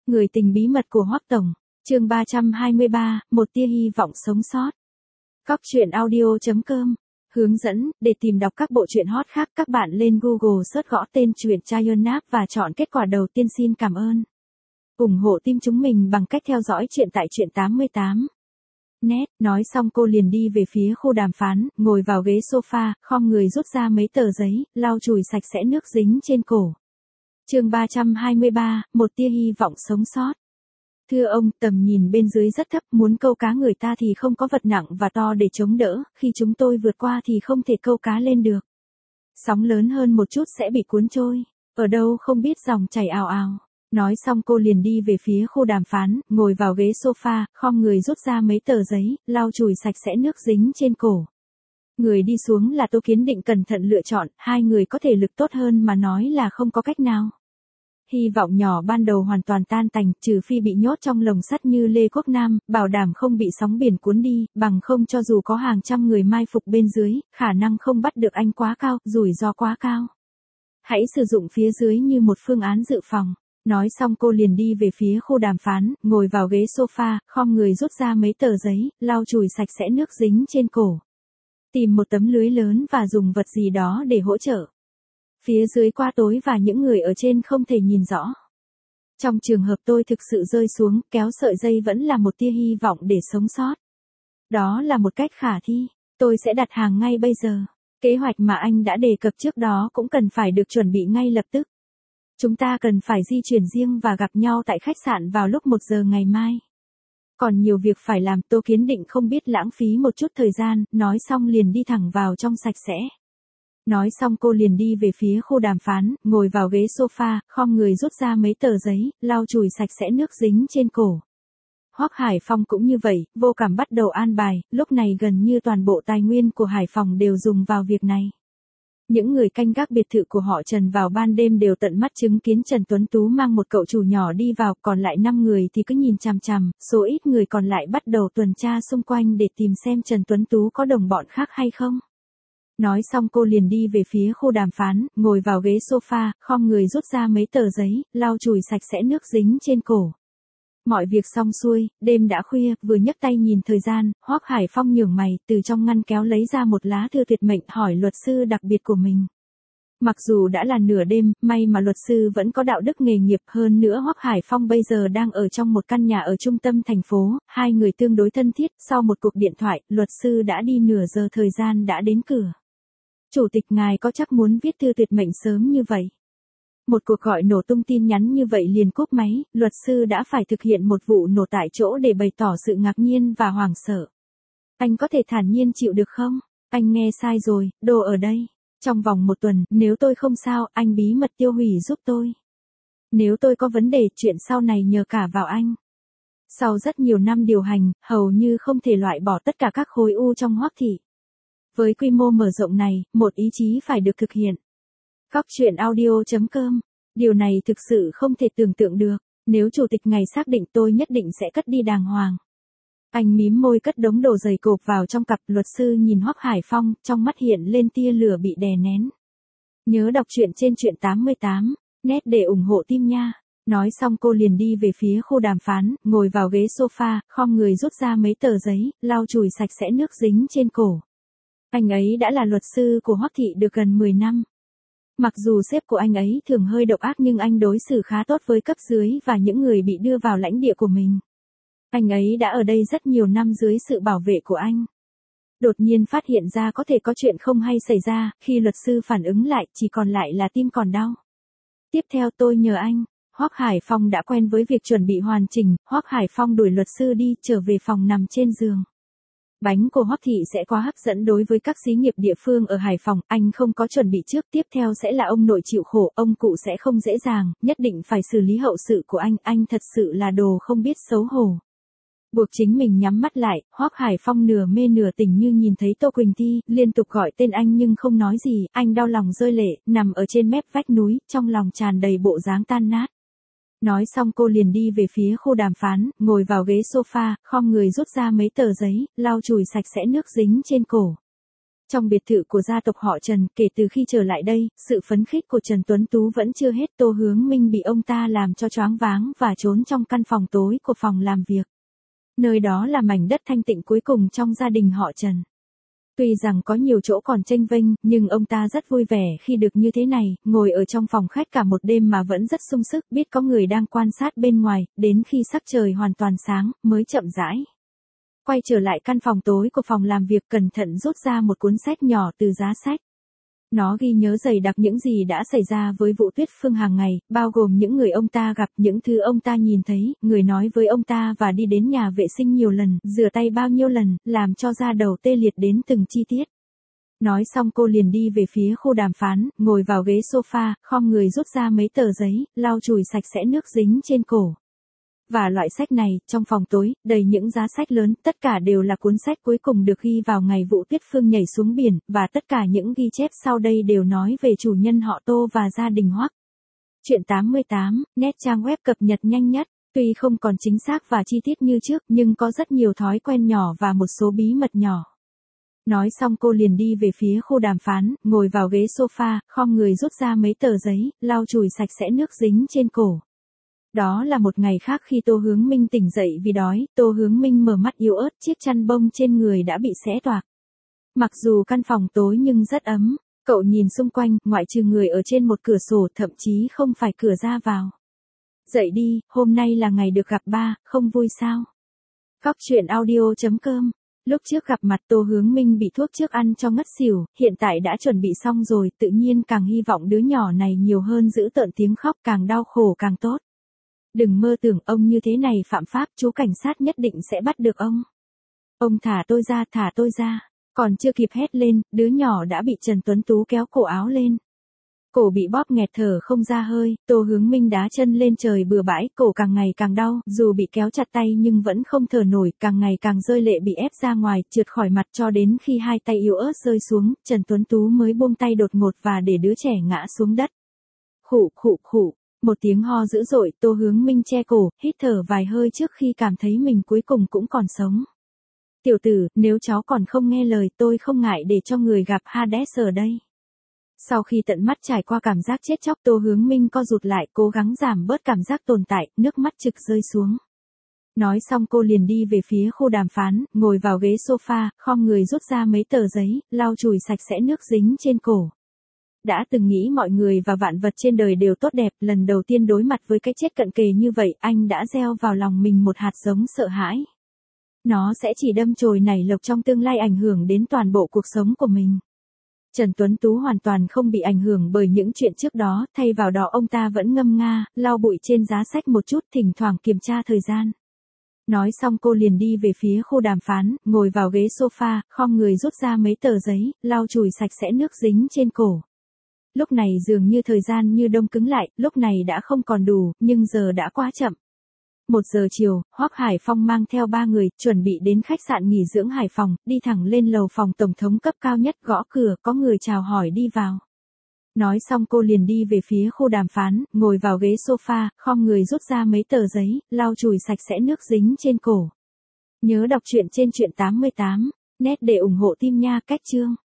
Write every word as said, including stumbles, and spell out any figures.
Người tình bí mật của Hoắc Tổng, chương ba trăm hai mươi ba, một tia hy vọng sống sót. Cóc truyện audio chấm com. Hướng dẫn, để tìm đọc các bộ truyện hot khác các bạn lên Google search gõ tên truyện Chayonap và chọn kết quả đầu tiên. Xin cảm ơn. ủng hộ team chúng mình bằng cách theo dõi truyện tại truyện tám mươi tám. Net, nói xong cô liền đi về phía khu đàm phán, ngồi vào ghế sofa, khom người rút ra mấy tờ giấy, lau chùi sạch sẽ nước dính trên cổ. Chương ba trăm hai mươi ba, một tia hy vọng sống sót. Thưa ông, tầm nhìn bên dưới rất thấp, muốn câu cá người ta thì không có vật nặng và to để chống đỡ, khi chúng tôi vượt qua thì không thể câu cá lên được. Sóng lớn hơn một chút sẽ bị cuốn trôi, ở đâu không biết dòng chảy ào ào. Nói xong cô liền đi về phía khu đàm phán, ngồi vào ghế sofa, khom người rút ra mấy tờ giấy, lau chùi sạch sẽ nước dính trên cổ. Người đi xuống là Tô Kiến Định cẩn thận lựa chọn, hai người có thể lực tốt hơn mà nói là không có cách nào. Hy vọng nhỏ ban đầu hoàn toàn tan tành, trừ phi bị nhốt trong lồng sắt như Lê Quốc Nam, bảo đảm không bị sóng biển cuốn đi, bằng không cho dù có hàng trăm người mai phục bên dưới, khả năng không bắt được anh quá cao, rủi ro quá cao. Hãy sử dụng phía dưới như một phương án dự phòng. Nói xong cô liền đi về phía khu đàm phán, ngồi vào ghế sofa, khom người rút ra mấy tờ giấy, lau chùi sạch sẽ nước dính trên cổ. Tìm một tấm lưới lớn và dùng vật gì đó để hỗ trợ. Phía dưới quá tối và những người ở trên không thể nhìn rõ. Trong trường hợp tôi thực sự rơi xuống, kéo sợi dây vẫn là một tia hy vọng để sống sót. Đó là một cách khả thi. Tôi sẽ đặt hàng ngay bây giờ. Kế hoạch mà anh đã đề cập trước đó cũng cần phải được chuẩn bị ngay lập tức. Chúng ta cần phải di chuyển riêng và gặp nhau tại khách sạn vào lúc một giờ ngày mai. Còn nhiều việc phải làm, Tô Kiến Định không biết lãng phí một chút thời gian, nói xong liền đi thẳng vào trong sạch sẽ. Nói xong cô liền đi về phía khu đàm phán, ngồi vào ghế sofa, khom người rút ra mấy tờ giấy, lau chùi sạch sẽ nước dính trên cổ. Hoắc Hải Phong cũng như vậy, vô cảm bắt đầu an bài, lúc này gần như toàn bộ tài nguyên của Hải Phòng đều dùng vào việc này. Những người canh gác biệt thự của họ Trần vào ban đêm đều tận mắt chứng kiến Trần Tuấn Tú mang một cậu chủ nhỏ đi vào, còn lại năm người thì cứ nhìn chằm chằm, số ít người còn lại bắt đầu tuần tra xung quanh để tìm xem Trần Tuấn Tú có đồng bọn khác hay không. Nói xong cô liền đi về phía khu đàm phán, ngồi vào ghế sofa, khom người rút ra mấy tờ giấy, lau chùi sạch sẽ nước dính trên cổ. Mọi việc xong xuôi, đêm đã khuya, vừa nhấc tay nhìn thời gian, Hoắc Hải Phong nhướng mày, từ trong ngăn kéo lấy ra một lá thư tuyệt mệnh hỏi luật sư đặc biệt của mình. Mặc dù đã là nửa đêm, may mà luật sư vẫn có đạo đức nghề nghiệp, hơn nữa Hoắc Hải Phong bây giờ đang ở trong một căn nhà ở trung tâm thành phố, hai người tương đối thân thiết, sau một cuộc điện thoại, luật sư đã đi nửa giờ thời gian đã đến cửa. Chủ tịch ngài có chắc muốn viết thư tuyệt mệnh sớm như vậy? Một cuộc gọi nổ tung tin nhắn như vậy liền cúp máy, luật sư đã phải thực hiện một vụ nổ tại chỗ để bày tỏ sự ngạc nhiên và hoảng sợ. Anh có thể thản nhiên chịu được không? Anh nghe sai rồi, đồ ở đây. Trong vòng một tuần, nếu tôi không sao, anh bí mật tiêu hủy giúp tôi. Nếu tôi có vấn đề, chuyện sau này nhờ cả vào anh. Sau rất nhiều năm điều hành, hầu như không thể loại bỏ tất cả các khối u trong Hoắc thị. Với quy mô mở rộng này, một ý chí phải được thực hiện. Cóc truyện audio chấm com. Điều này thực sự không thể tưởng tượng được. Nếu chủ tịch ngài xác định, tôi nhất định sẽ cất đi đàng hoàng. Anh mím môi cất đống đồ giày cộp vào trong cặp. Luật sư nhìn Hoắc Hải Phong, trong mắt hiện lên tia lửa bị đè nén. Nhớ đọc truyện trên truyện tám mươi tám. Net để ủng hộ team nha. Nói xong cô liền đi về phía khu đàm phán, ngồi vào ghế sofa, khom người rút ra mấy tờ giấy, lau chùi sạch sẽ nước dính trên cổ. Anh ấy đã là luật sư của Hoắc thị được gần mười năm. Mặc dù sếp của anh ấy thường hơi độc ác nhưng anh đối xử khá tốt với cấp dưới và những người bị đưa vào lãnh địa của mình. Anh ấy đã ở đây rất nhiều năm dưới sự bảo vệ của anh. Đột nhiên phát hiện ra có thể có chuyện không hay xảy ra, khi luật sư phản ứng lại chỉ còn lại là tim còn đau. Tiếp theo tôi nhờ anh. Hoắc Hải Phong đã quen với việc chuẩn bị hoàn chỉnh, Hoắc Hải Phong đuổi luật sư đi, trở về phòng nằm trên giường. Bánh của Hoắc thị sẽ quá hấp dẫn đối với các xí nghiệp địa phương ở Hải Phòng, anh không có chuẩn bị trước, tiếp theo sẽ là ông nội chịu khổ, ông cụ sẽ không dễ dàng, nhất định phải xử lý hậu sự của anh, anh thật sự là đồ không biết xấu hổ. Buộc chính mình nhắm mắt lại, Hoắc Hải Phong nửa mê nửa tỉnh như nhìn thấy Tô Quỳnh Thi, liên tục gọi tên anh nhưng không nói gì, anh đau lòng rơi lệ, nằm ở trên mép vách núi, trong lòng tràn đầy bộ dáng tan nát. Nói xong cô liền đi về phía khu đàm phán, ngồi vào ghế sofa, khom người rút ra mấy tờ giấy, lau chùi sạch sẽ nước dính trên cổ. Trong biệt thự của gia tộc họ Trần, kể từ khi trở lại đây, sự phấn khích của Trần Tuấn Tú vẫn chưa hết. Tô Hướng Minh bị ông ta làm cho choáng váng và trốn trong căn phòng tối của phòng làm việc. Nơi đó là mảnh đất thanh tịnh cuối cùng trong gia đình họ Trần. Tuy rằng có nhiều chỗ còn chênh vênh, nhưng ông ta rất vui vẻ khi được như thế này, ngồi ở trong phòng khách cả một đêm mà vẫn rất sung sức, biết có người đang quan sát bên ngoài, đến khi sắc trời hoàn toàn sáng, mới chậm rãi quay trở lại căn phòng tối của phòng làm việc, cẩn thận rút ra một cuốn sách nhỏ từ giá sách. Nó ghi nhớ dày đặc những gì đã xảy ra với Vũ Tuyết Phương hàng ngày, bao gồm những người ông ta gặp, những thứ ông ta nhìn thấy, người nói với ông ta và đi đến nhà vệ sinh nhiều lần, rửa tay bao nhiêu lần, làm cho da đầu tê liệt đến từng chi tiết. Nói xong cô liền đi về phía khu đàm phán, ngồi vào ghế sofa, khom người rút ra mấy tờ giấy, lau chùi sạch sẽ nước dính trên cổ. Và loại sách này, trong phòng tối, đầy những giá sách lớn, tất cả đều là cuốn sách cuối cùng được ghi vào ngày Vũ Tuyết Phương nhảy xuống biển, và tất cả những ghi chép sau đây đều nói về chủ nhân họ Tô và gia đình Hoắc. Chuyện tám mươi tám, net trang web cập nhật nhanh nhất, tuy không còn chính xác và chi tiết như trước, nhưng có rất nhiều thói quen nhỏ và một số bí mật nhỏ. Nói xong cô liền đi về phía khu đàm phán, ngồi vào ghế sofa, khom người rút ra mấy tờ giấy, lau chùi sạch sẽ nước dính trên cổ. Đó là một ngày khác khi Tô Hướng Minh tỉnh dậy vì đói, Tô Hướng Minh mở mắt yếu ớt, chiếc chăn bông trên người đã bị xé toạc. Mặc dù căn phòng tối nhưng rất ấm, cậu nhìn xung quanh, ngoại trừ người ở trên một cửa sổ, thậm chí không phải cửa ra vào. Dậy đi, hôm nay là ngày được gặp ba, không vui sao? Góc truyện audio chấm com. Lúc trước gặp mặt Tô Hướng Minh bị thuốc trước ăn cho ngất xỉu, hiện tại đã chuẩn bị xong rồi, tự nhiên càng hy vọng đứa nhỏ này nhiều hơn giữ tợn tiếng khóc, càng đau khổ càng tốt. Đừng mơ tưởng ông như thế này phạm pháp, chú cảnh sát nhất định sẽ bắt được ông. Ông thả tôi ra, thả tôi ra. Còn chưa kịp hét lên, đứa nhỏ đã bị Trần Tuấn Tú kéo cổ áo lên. Cổ bị bóp nghẹt thở không ra hơi, Tô Hướng Minh đá chân lên trời bừa bãi, cổ càng ngày càng đau, dù bị kéo chặt tay nhưng vẫn không thở nổi, càng ngày càng rơi lệ bị ép ra ngoài, trượt khỏi mặt cho đến khi hai tay yếu ớt rơi xuống, Trần Tuấn Tú mới buông tay đột ngột và để đứa trẻ ngã xuống đất. Khụ khụ khụ. Một tiếng ho dữ dội, Tô Hướng Minh che cổ, hít thở vài hơi trước khi cảm thấy mình cuối cùng cũng còn sống. Tiểu tử, nếu cháu còn không nghe lời, tôi không ngại để cho người gặp Hades ở đây. Sau khi tận mắt trải qua cảm giác chết chóc, Tô Hướng Minh co rụt lại, cố gắng giảm bớt cảm giác tồn tại, nước mắt trực rơi xuống. Nói xong cô liền đi về phía khu đàm phán, ngồi vào ghế sofa, khom người rút ra mấy tờ giấy, lau chùi sạch sẽ nước dính trên cổ. Đã từng nghĩ mọi người và vạn vật trên đời đều tốt đẹp, lần đầu tiên đối mặt với cái chết cận kề như vậy, anh đã gieo vào lòng mình một hạt giống sợ hãi. Nó sẽ chỉ đâm chồi nảy lộc trong tương lai, ảnh hưởng đến toàn bộ cuộc sống của mình. Trần Tuấn Tú hoàn toàn không bị ảnh hưởng bởi những chuyện trước đó, thay vào đó ông ta vẫn ngâm nga, lau bụi trên giá sách một chút, thỉnh thoảng kiểm tra thời gian. Nói xong cô liền đi về phía khu đàm phán, ngồi vào ghế sofa, khom người rút ra mấy tờ giấy, lau chùi sạch sẽ nước dính trên cổ. Lúc này dường như thời gian như đông cứng lại, lúc này đã không còn đủ, nhưng giờ đã quá chậm. Một giờ chiều, Hoắc Hải Phong mang theo ba người, chuẩn bị đến khách sạn nghỉ dưỡng Hải Phòng, đi thẳng lên lầu phòng tổng thống cấp cao nhất, gõ cửa, có người chào hỏi đi vào. Nói xong cô liền đi về phía khu đàm phán, ngồi vào ghế sofa, khom người rút ra mấy tờ giấy, lau chùi sạch sẽ nước dính trên cổ. Nhớ đọc truyện trên truyện tám mươi tám, net để ủng hộ team nha, cách chương.